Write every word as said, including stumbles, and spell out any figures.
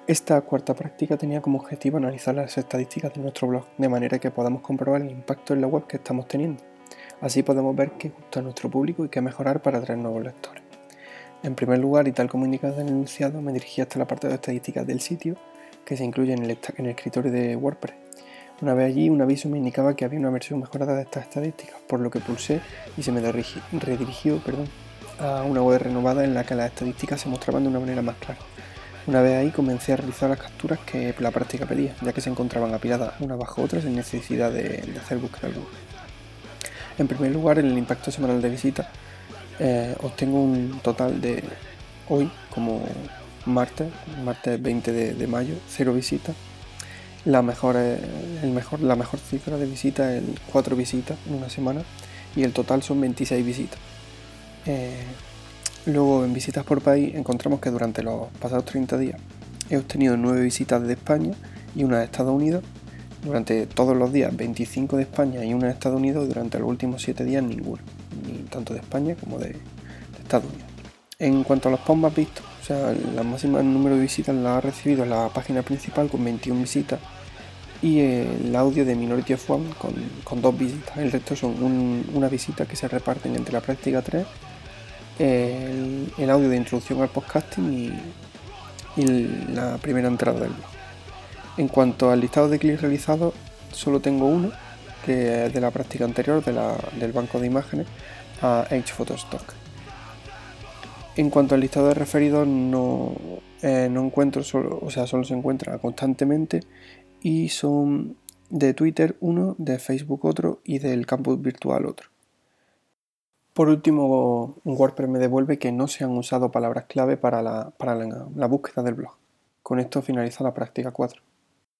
Esta cuarta práctica tenía como objetivo analizar las estadísticas de nuestro blog, de manera que podamos comprobar el impacto en la web que estamos teniendo. Así podemos ver qué gusta a nuestro público y qué mejorar para atraer nuevos lectores. En primer lugar, y tal como indica en el enunciado, me dirigí hasta el apartado de estadísticas del sitio, que se incluye en el, en el escritorio de WordPress. Una vez allí, un aviso me indicaba que había una versión mejorada de estas estadísticas, por lo que pulsé y se me redirigió perdón, a una web renovada en la que las estadísticas se mostraban de una manera más clara. Una vez ahí comencé a realizar las capturas que la práctica pedía, ya que se encontraban apiladas una bajo otra sin necesidad de, de hacer búsqueda alguna. En primer lugar, en el impacto semanal de visitas, eh, obtengo un total de hoy, como martes, martes veinte de, de mayo, cero visitas. La mejor, el mejor, la mejor cifra de visitas es cuatro visitas en una semana y el total son veintiséis visitas. Eh, Luego, en visitas por país, encontramos que durante los pasados treinta días he obtenido nueve visitas de España y una de Estados Unidos. Durante todos los días, veinticinco de España y una de Estados Unidos. Durante los últimos siete días, ninguna, ni tanto de España como de, de Estados Unidos. En cuanto a los posts más vistos, o sea, la máxima número de visitas la ha recibido la página principal con veintiuna visitas y el audio de Minority of One con, con dos visitas. El resto son un, una visita que se reparten entre la práctica tres, el, el audio de introducción al podcasting y, y la primera entrada del blog. En cuanto al listado de clics realizados, solo tengo uno, que es de la práctica anterior, de la, del banco de imágenes, a H Photostock. En cuanto al listado de referidos, no, eh, no encuentro, solo, o sea, solo se encuentra constantemente y son de Twitter uno, de Facebook otro y del campus virtual otro. Por último, WordPress me devuelve que no se han usado palabras clave para la, para la, la búsqueda del blog. Con esto finaliza la práctica cuatro.